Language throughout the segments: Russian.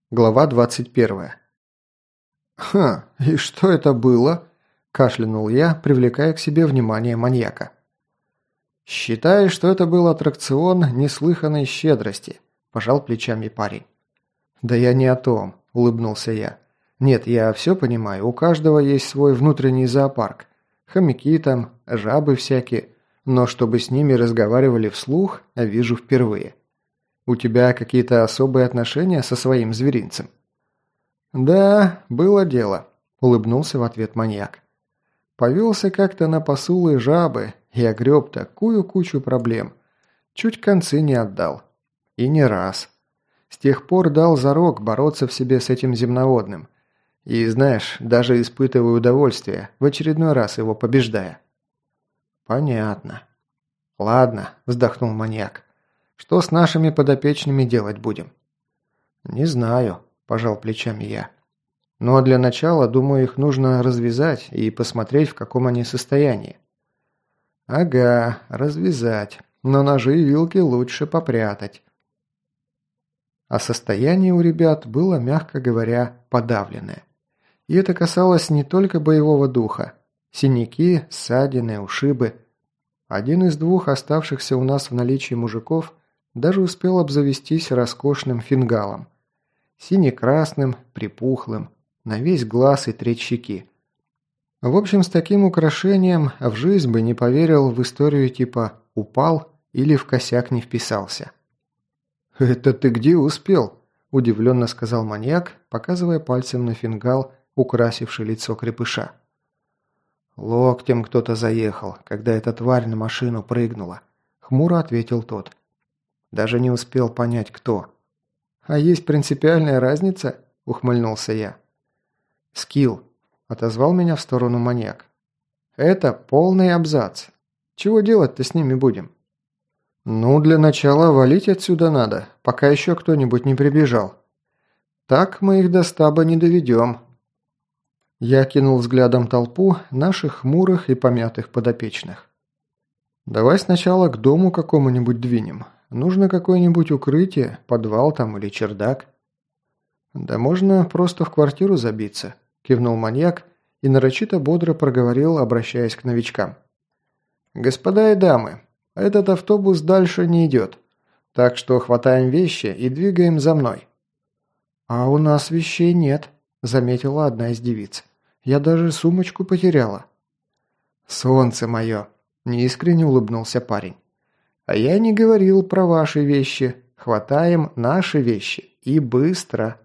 Глава 21. «Ха, и что это было?» – кашлянул я, привлекая к себе внимание маньяка. «Считай, что это был аттракцион неслыханной щедрости», – пожал плечами парень. «Да я не о том», – улыбнулся я. «Нет, я все понимаю, у каждого есть свой внутренний зоопарк. Хомяки там, жабы всякие, но чтобы с ними разговаривали вслух, вижу впервые. У тебя какие-то особые отношения со своим зверинцем?» «Да, было дело», – улыбнулся в ответ маньяк. «Повелся как-то на посулы жабы и огреб такую кучу проблем. Чуть концы не отдал. И не раз. С тех пор дал зарок бороться в себе с этим земноводным. И, знаешь, даже испытываю удовольствие, в очередной раз его побеждая». «Понятно». «Ладно», – вздохнул маньяк. «Что с нашими подопечными делать будем?» «Не знаю», – пожал плечами я. «Но для начала, думаю, их нужно развязать и посмотреть, в каком они состоянии». «Ага, развязать. Но ножи и вилки лучше попрятать». А состояние у ребят было, мягко говоря, подавленное. И это касалось не только боевого духа. Синяки, ссадины, ушибы. Один из двух оставшихся у нас в наличии мужиков даже успел обзавестись роскошным фингалом. Сине-красным, припухлым, на весь глаз и треть щеки. В общем, с таким украшением в жизнь бы не поверил в историю типа «упал» или «в косяк не вписался». «Это ты где успел?» – удивленно сказал маньяк, показывая пальцем на фингал, украсивший лицо крепыша. «Локтем кто-то заехал, когда эта тварь на машину прыгнула», – хмуро ответил тот. Даже не успел понять, кто. «А есть принципиальная разница?» – ухмыльнулся я. «Скилл», – отозвал меня в сторону маньяк. «Это полный абзац. Чего делать-то с ними будем?» «Ну, для начала валить отсюда надо, пока еще кто-нибудь не прибежал. Так мы их до стаба не доведем». Я кинул взглядом толпу наших хмурых и помятых подопечных. «Давай сначала к дому какому-нибудь двинем. Нужно какое-нибудь укрытие, подвал там или чердак». «Да можно просто в квартиру забиться», – кивнул маньяк и нарочито бодро проговорил, обращаясь к новичкам. «Господа и дамы, этот автобус дальше не идет, так что хватаем вещи и двигаем за мной». «А у нас вещей нет», – заметила одна из девиц. «Я даже сумочку потеряла». «Солнце мое!» – неискренне улыбнулся парень. «А я не говорил про ваши вещи. Хватаем наши вещи. И быстро!»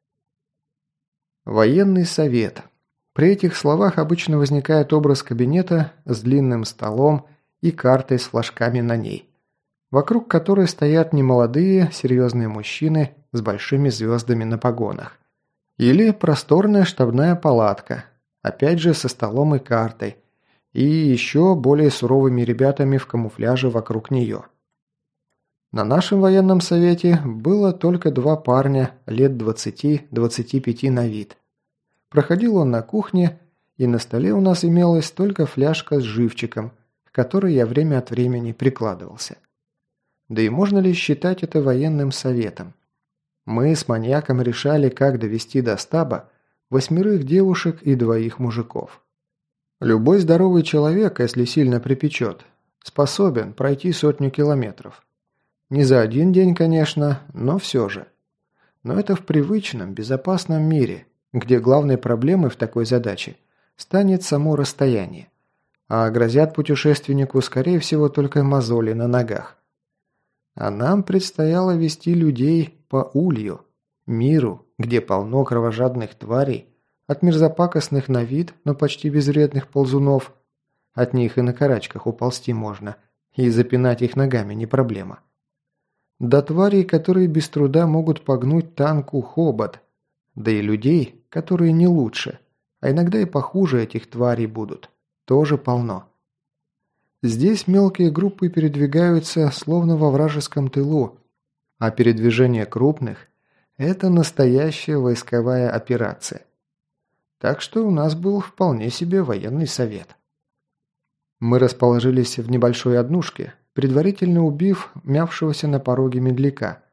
Военный совет. При этих словах обычно возникает образ кабинета с длинным столом и картой с флажками на ней, вокруг которой стоят немолодые, серьезные мужчины с большими звездами на погонах. Или просторная штабная палатка, опять же со столом и картой, и еще более суровыми ребятами в камуфляже вокруг нее. На нашем военном совете было только два парня лет 20-25 на вид. Проходил он на кухне, и на столе у нас имелась только фляжка с живчиком, к которой я время от времени прикладывался. Да и можно ли считать это военным советом? Мы с маньяком решали, как довести до стаба 8 девушек и 2 мужиков. Любой здоровый человек, если сильно припечет, способен пройти 100 километров. Не за один день, конечно, но все же. Но это в привычном, безопасном мире, где главной проблемой в такой задаче станет само расстояние, а грозят путешественнику, скорее всего, только мозоли на ногах. А нам предстояло вести людей по улью, миру, где полно кровожадных тварей, от мерзопакостных на вид, но почти безвредных ползунов, от них и на карачках уползти можно, и запинать их ногами не проблема, до тварей, которые без труда могут погнуть танку хобот, да и людей, которые не лучше, а иногда и похуже этих тварей будут, тоже полно. Здесь мелкие группы передвигаются словно во вражеском тылу, а передвижение крупных – это настоящая войсковая операция. Так что у нас был вполне себе военный совет. Мы расположились в небольшой однушке, предварительно убив мявшегося на пороге медляка,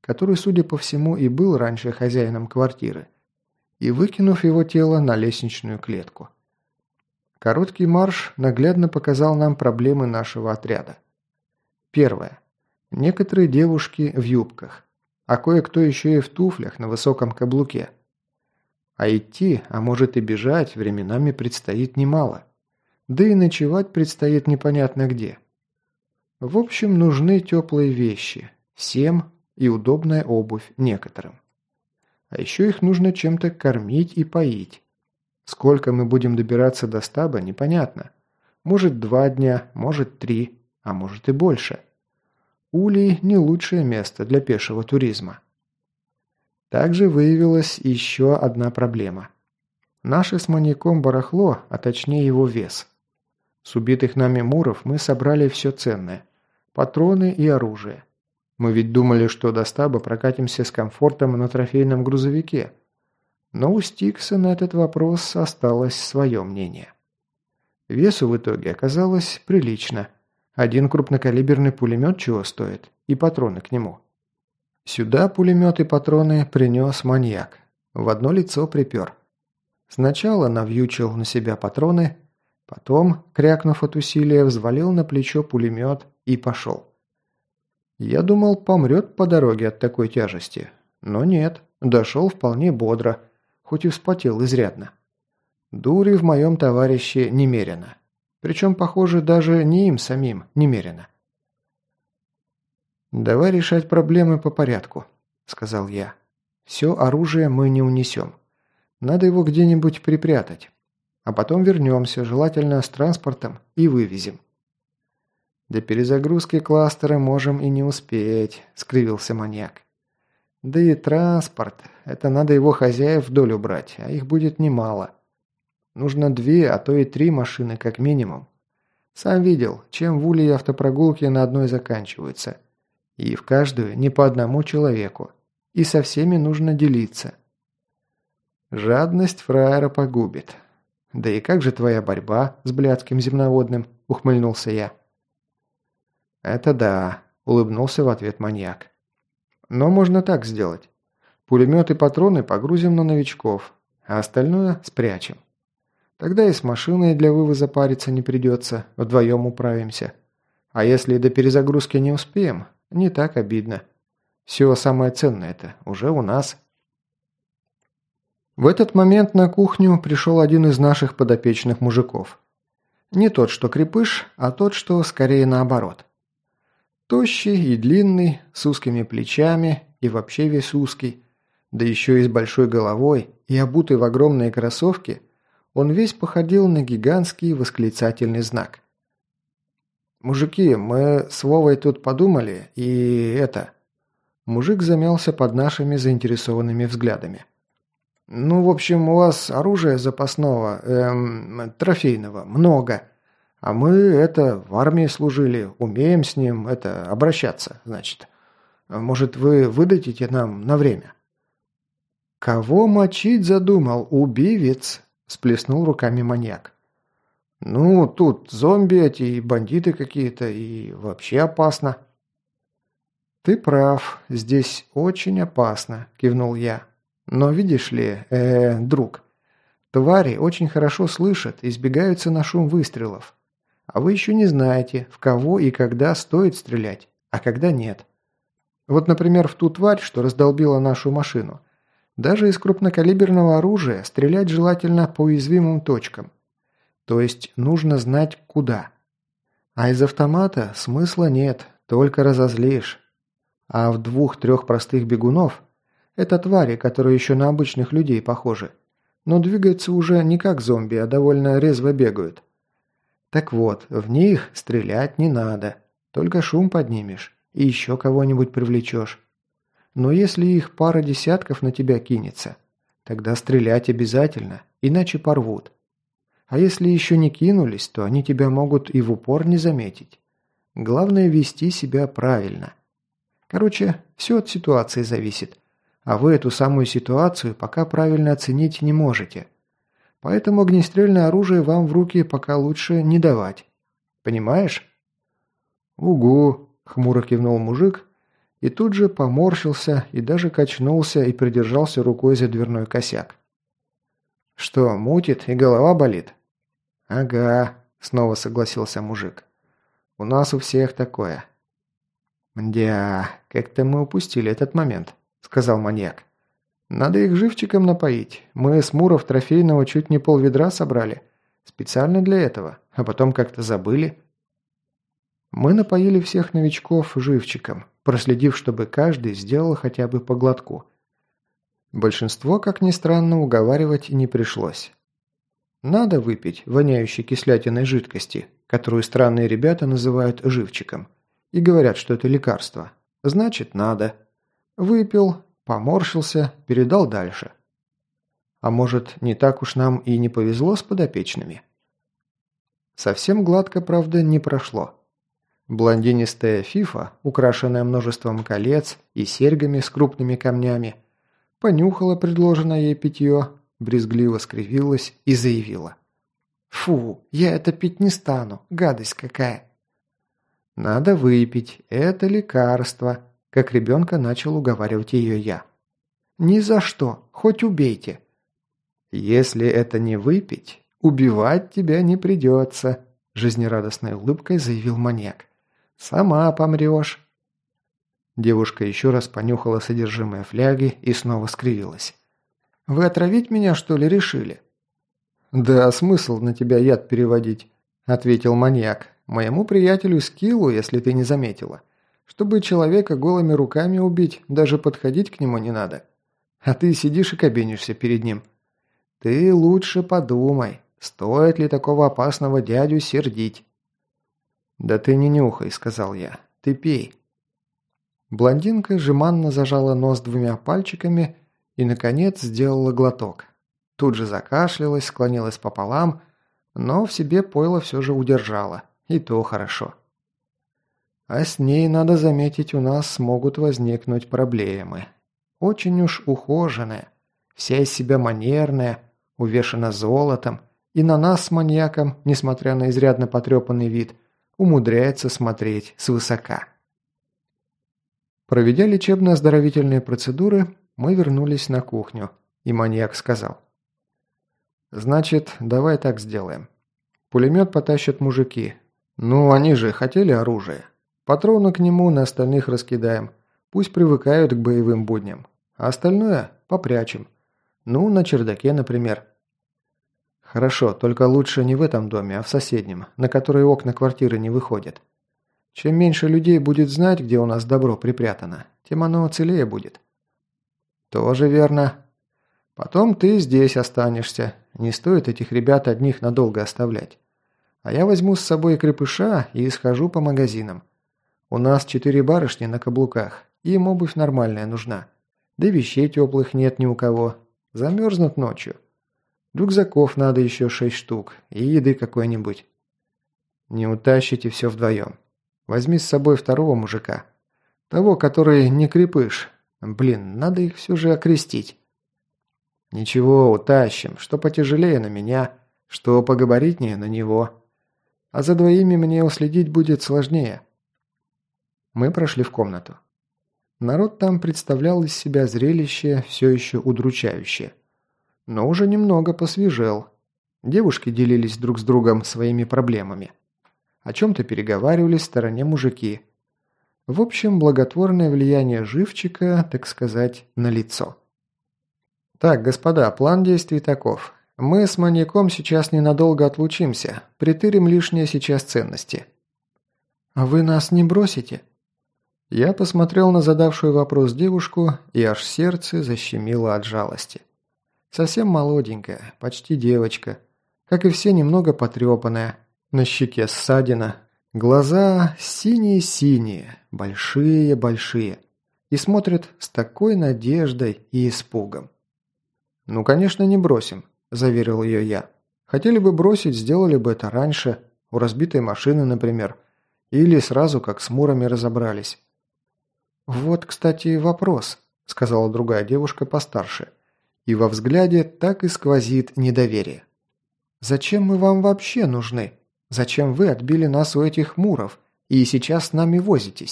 который, судя по всему, и был раньше хозяином квартиры, и выкинув его тело на лестничную клетку. Короткий марш наглядно показал нам проблемы нашего отряда. Первое. Некоторые девушки в юбках, а кое-кто еще и в туфлях на высоком каблуке. А идти, а может и бежать, временами предстоит немало. Да и ночевать предстоит непонятно где. В общем, нужны теплые вещи всем и удобная обувь некоторым. А еще их нужно чем-то кормить и поить. Сколько мы будем добираться до стаба, непонятно. Может 2 дня, может 3, а может и больше. Улей – не лучшее место для пешего туризма. Также выявилась еще одна проблема. Наше с маньяком барахло, а точнее его вес. С убитых нами муров мы собрали все ценное – патроны и оружие. Мы ведь думали, что до стаба прокатимся с комфортом на трофейном грузовике. Но у Стикса на этот вопрос осталось свое мнение. Весу в итоге оказалось прилично. 1 крупнокалиберный пулемет чего стоит, и патроны к нему. Сюда пулемет и патроны принес маньяк. В одно лицо припер. Сначала навьючил на себя патроны, потом, крякнув от усилия, взвалил на плечо пулемет и пошел. Я думал, помрет по дороге от такой тяжести. Но нет, дошел вполне бодро, хоть и вспотел изрядно. Дури в моем товарище немерено. Причем, похоже, даже не им самим немерено. «Давай решать проблемы по порядку», — сказал я. «Все оружие мы не унесем. Надо его где-нибудь припрятать. А потом вернемся, желательно с транспортом, и вывезем». «До перезагрузки кластера можем и не успеть», — скривился маньяк. «Да и транспорт. Это надо его хозяев в долю брать, а их будет немало. Нужно 2, а то и 3 машины как минимум. Сам видел, чем в Улье автопрогулки на одной заканчиваются. И в каждую не по одному человеку. И со всеми нужно делиться. Жадность фраера погубит. Да и как же твоя борьба с блядским земноводным?» — ухмыльнулся я. «Это да», — улыбнулся в ответ маньяк. «Но можно так сделать. Пулемет и патроны погрузим на новичков, а остальное спрячем. Тогда и с машиной для вывоза париться не придется, вдвоем управимся. А если до перезагрузки не успеем, не так обидно. Все самое ценное-то уже у нас». В этот момент на кухню пришел один из наших подопечных мужиков. Не тот, что крепыш, а тот, что скорее наоборот. Тощий и длинный, с узкими плечами и вообще весь узкий, да еще и с большой головой и обутый в огромные кроссовки, он весь походил на гигантский восклицательный знак. «Мужики, мы с Вовой тут подумали, и это...» Мужик замялся под нашими заинтересованными взглядами. «Ну, в общем, у вас оружия запасного, трофейного, много. А мы, в армии служили, умеем с ним, обращаться, значит. Может, вы выдадите нам на время?» «Кого мочить задумал, убивец?» – всплеснул руками маньяк. «Ну, тут зомби эти и бандиты какие-то, и вообще опасно». «Ты прав, здесь очень опасно», – кивнул я. «Но видишь ли, друг, твари очень хорошо слышат и сбегаются на шум выстрелов. А вы еще не знаете, в кого и когда стоит стрелять, а когда нет. Вот, например, в ту тварь, что раздолбила нашу машину. Даже из крупнокалиберного оружия стрелять желательно по уязвимым точкам. То есть нужно знать куда. А из автомата смысла нет, только разозлишь. А в 2-3 простых бегунов – это твари, которые еще на обычных людей похожи, но двигаются уже не как зомби, а довольно резво бегают. Так вот, в них стрелять не надо, только шум поднимешь и еще кого-нибудь привлечешь. Но если их пара десятков на тебя кинется, тогда стрелять обязательно, иначе порвут. А если еще не кинулись, то они тебя могут и в упор не заметить. Главное вести себя правильно. Короче, все от ситуации зависит, а вы эту самую ситуацию пока правильно оценить не можете. Поэтому огнестрельное оружие вам в руки пока лучше не давать. Понимаешь?» «Угу», – хмуро кивнул мужик и тут же поморщился и даже качнулся и придержался рукой за дверной косяк. «Что, мутит и голова болит?» «Ага», – снова согласился мужик. «У нас у всех такое». «Мдя, как-то мы упустили этот момент», – сказал маньяк. «Надо их живчиком напоить. Мы с Муров трофейного чуть не полведра собрали. Специально для этого, а потом как-то забыли». Мы напоили всех новичков живчиком, проследив, чтобы каждый сделал хотя бы по глотку. Большинство, как ни странно, уговаривать не пришлось. Надо выпить воняющей кислятиной жидкости, которую странные ребята называют живчиком, и говорят, что это лекарство. Значит, надо. Выпил, поморщился, передал дальше. А может, не так уж нам и не повезло с подопечными? Совсем гладко, правда, не прошло. Блондинистая фифа, украшенная множеством колец и серьгами с крупными камнями, понюхала предложенное ей питье, брезгливо скривилась и заявила. «Фу, я это пить не стану, гадость какая!» «Надо выпить, это лекарство», – как ребенка начал уговаривать ее я. «Ни за что, хоть убейте». «Если это не выпить, убивать тебя не придется», – жизнерадостной улыбкой заявил маньяк. «Сама помрешь». Девушка еще раз понюхала содержимое фляги и снова скривилась. «Вы отравить меня, что ли, решили?» «Да, смысл на тебя яд переводить», – ответил маньяк. «Моему приятелю Скиллу, если ты не заметила. Чтобы человека голыми руками убить, даже подходить к нему не надо. А ты сидишь и кабенишься перед ним. Ты лучше подумай, стоит ли такого опасного дядю сердить». «Да ты не нюхай», – сказал я. «Ты пей». Блондинка жеманно зажала нос двумя пальчиками и, наконец, сделала глоток. Тут же закашлялась, склонилась пополам, но в себе пойло все же удержала. И то хорошо. А с ней, надо заметить, у нас могут возникнуть проблемы. Очень уж ухоженная, вся из себя манерная, увешана золотом, и на нас с маньяком, несмотря на изрядно потрепанный вид, умудряется смотреть свысока. Проведя лечебно-оздоровительные процедуры, мы вернулись на кухню, и маньяк сказал. «Значит, давай так сделаем. Пулемет потащат мужики. Ну, они же хотели оружие. Патроны к нему на остальных раскидаем. Пусть привыкают к боевым будням. А остальное попрячем. Ну, на чердаке, например». «Хорошо, только лучше не в этом доме, а в соседнем, на который окна квартиры не выходят. Чем меньше людей будет знать, где у нас добро припрятано, тем оно целее будет». «Тоже верно. Потом ты здесь останешься. Не стоит этих ребят одних надолго оставлять. А я возьму с собой крепыша и схожу по магазинам. У нас 4 барышни на каблуках, им обувь нормальная нужна. Да и вещей теплых нет ни у кого. Замерзнут ночью. Рюкзаков надо еще 6 штук и еды какой-нибудь. Не утащите все вдвоем. Возьми с собой второго мужика. Того, который не крепыш. Блин, надо их все же окрестить». «Ничего, утащим, что потяжелее на меня, что погабаритнее на него. А за двоими мне уследить будет сложнее». Мы прошли в комнату. Народ там представлял из себя зрелище все еще удручающее. Но уже немного посвежел. Девушки делились друг с другом своими проблемами. О чем-то переговаривались в стороне мужики. В общем, благотворное влияние живчика, так сказать, налицо. «Так, господа, план действий таков. Мы с маньяком сейчас ненадолго отлучимся, притырим лишние сейчас ценности». «А вы нас не бросите?» Я посмотрел на задавшую вопрос девушку, и аж сердце защемило от жалости. Совсем молоденькая, почти девочка. Как и все, немного потрепанная. На щеке ссадина. Глаза синие-синие, большие-большие. И смотрят с такой надеждой и испугом. «Ну, конечно, не бросим», – заверил ее я. «Хотели бы бросить, сделали бы это раньше, у разбитой машины, например. Или сразу, как с Мурами разобрались». «Вот, кстати, вопрос», – сказала другая девушка постарше. И во взгляде так и сквозит недоверие. «Зачем мы вам вообще нужны? Зачем вы отбили нас у этих Муров и сейчас с нами возитесь?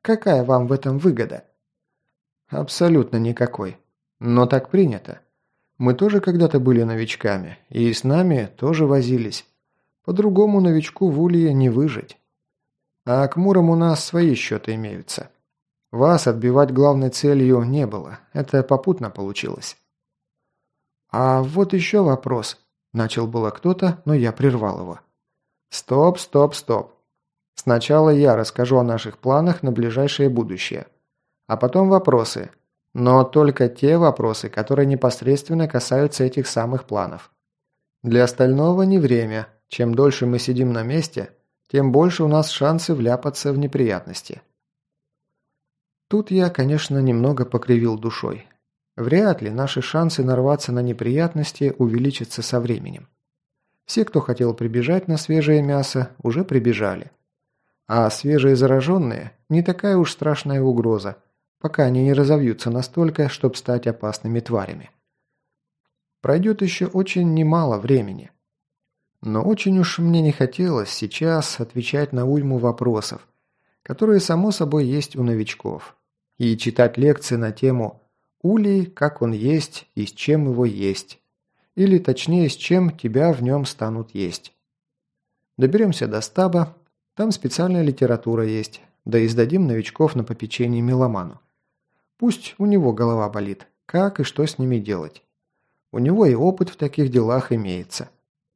Какая вам в этом выгода?» «Абсолютно никакой. Но так принято. Мы тоже когда-то были новичками, и с нами тоже возились. По-другому новичку в Улье не выжить. А к Мурам у нас свои счеты имеются. Вас отбивать главной целью не было, это попутно получилось». «А вот еще вопрос», – начал было кто-то, но я прервал его. «Стоп, стоп, стоп. Сначала я расскажу о наших планах на ближайшее будущее. А потом вопросы. Но только те вопросы, которые непосредственно касаются этих самых планов. Для остального не время. Чем дольше мы сидим на месте, тем больше у нас шансы вляпаться в неприятности». Тут я, конечно, немного покривил душой. Вряд ли наши шансы нарваться на неприятности увеличатся со временем. Все, кто хотел прибежать на свежее мясо, уже прибежали. А свежие зараженные – не такая уж страшная угроза, пока они не разовьются настолько, чтобы стать опасными тварями. Пройдет еще очень немало времени. Но очень уж мне не хотелось сейчас отвечать на уйму вопросов, которые, само собой, есть у новичков, и читать лекции на тему «Улей, как он есть и с чем его есть», или точнее, с чем тебя в нем станут есть. Доберемся до стаба, там специальная литература есть, да и сдадим новичков на попечение меломану. Пусть у него голова болит, как и что с ними делать. У него и опыт в таких делах имеется.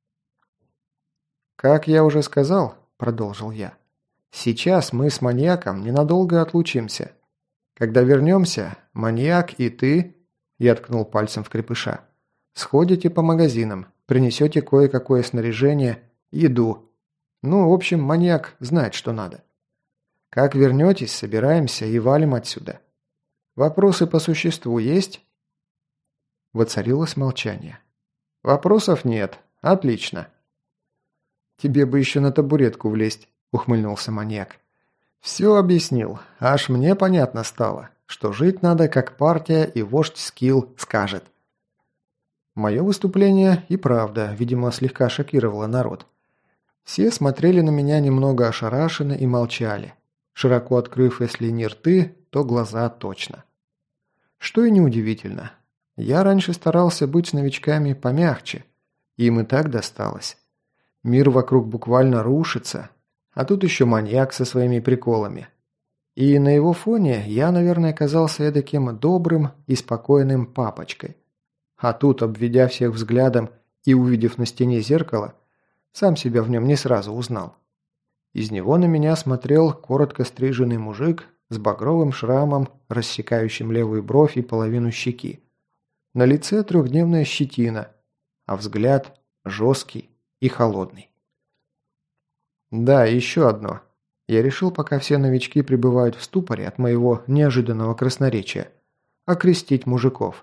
«Как я уже сказал», – продолжил я, – «сейчас мы с маньяком ненадолго отлучимся. Когда вернемся, маньяк и ты, я ткнул пальцем в крепыша, сходите по магазинам, принесете кое-какое снаряжение, еду. Ну, в общем, маньяк знает, что надо. Как вернетесь, собираемся и валим отсюда. Вопросы по существу есть?» Воцарилось молчание. «Вопросов нет. Отлично». «Тебе бы еще на табуретку влезть», – ухмыльнулся маньяк. «Все объяснил. Аж мне понятно стало, что жить надо, как партия и вождь Скилл скажет». Мое выступление и правда, видимо, слегка шокировало народ. Все смотрели на меня немного ошарашенно и молчали, широко открыв, если не рты, то глаза точно. Что и неудивительно. Я раньше старался быть с новичками помягче. Им и так досталось. Мир вокруг буквально рушится, а тут еще маньяк со своими приколами. И на его фоне я, наверное, казался эдаким добрым и спокойным папочкой. А тут, обведя всех взглядом и увидев на стене зеркало, сам себя в нем не сразу узнал. Из него на меня смотрел коротко стриженный мужик с багровым шрамом, рассекающим левую бровь и половину щеки. На лице трехдневная щетина, а взгляд жесткий и холодный. Да, еще одно. Я решил, пока все новички пребывают в ступоре от моего неожиданного красноречия, окрестить мужиков.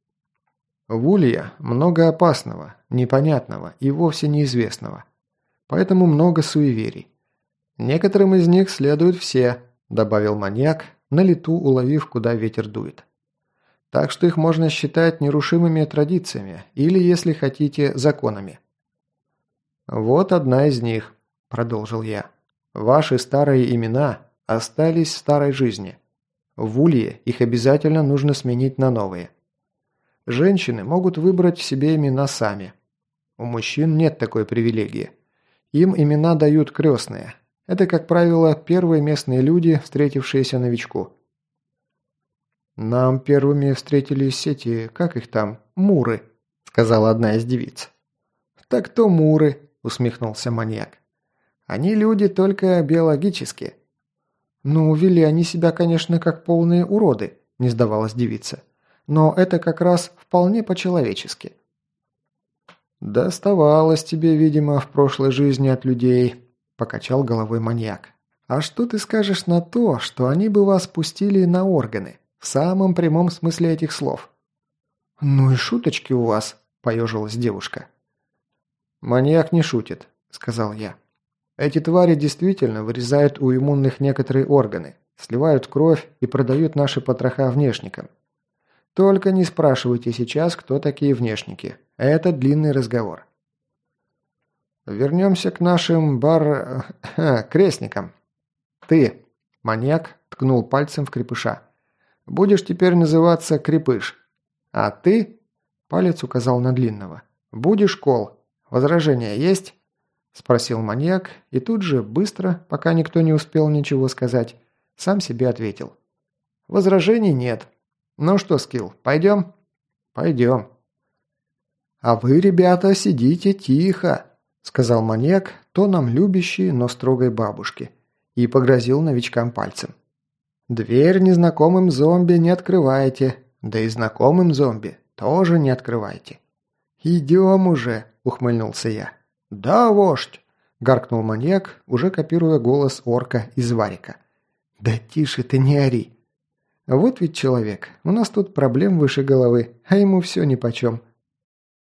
В Улье много опасного, непонятного и вовсе неизвестного. Поэтому много суеверий. Некоторым из них следуют все, добавил маньяк, на лету уловив, куда ветер дует. Так что их можно считать нерушимыми традициями или, если хотите, законами. «Вот одна из них», – продолжил я. «Ваши старые имена остались в старой жизни. В Улье их обязательно нужно сменить на новые. Женщины могут выбрать себе имена сами. У мужчин нет такой привилегии. Им имена дают крестные. Это, как правило, первые местные люди, встретившиеся новичку». «Нам первыми встретились эти, как их там, муры», – сказала одна из девиц. «Так то муры», – усмехнулся маньяк. «Они люди только биологически». «Ну, вели они себя, конечно, как полные уроды», – не сдавалась девица. «Но это как раз вполне по-человечески». «Доставалось тебе, видимо, в прошлой жизни от людей», – покачал головой маньяк. «А что ты скажешь на то, что они бы вас пустили на органы? В самом прямом смысле этих слов». «Ну и шуточки у вас», – поежилась девушка. «Маньяк не шутит», – сказал я. «Эти твари действительно вырезают у иммунных некоторые органы, сливают кровь и продают наши потроха внешникам. Только не спрашивайте сейчас, кто такие внешники. Это длинный разговор». «Вернемся к нашим крестникам. Ты», – маньяк – ткнул пальцем в крепыша. «Будешь теперь называться Крепыш. А ты?» – палец указал на длинного. «Будешь Кол. Возражения есть?» – спросил маньяк и тут же, быстро, пока никто не успел ничего сказать, сам себе ответил. «Возражений нет. Ну что, Скилл, пойдем?» «Пойдем». «А вы, ребята, сидите тихо», – сказал маньяк тоном любящей, но строгой бабушки, и погрозил новичкам пальцем. «Дверь незнакомым зомби не открывайте, да и знакомым зомби тоже не открывайте». «Идем уже», – ухмыльнулся я. «Да, вождь», – гаркнул маньяк, уже копируя голос орка из Варика. «Да тише ты, не ори». «Вот ведь человек, у нас тут проблем выше головы, а ему все нипочем.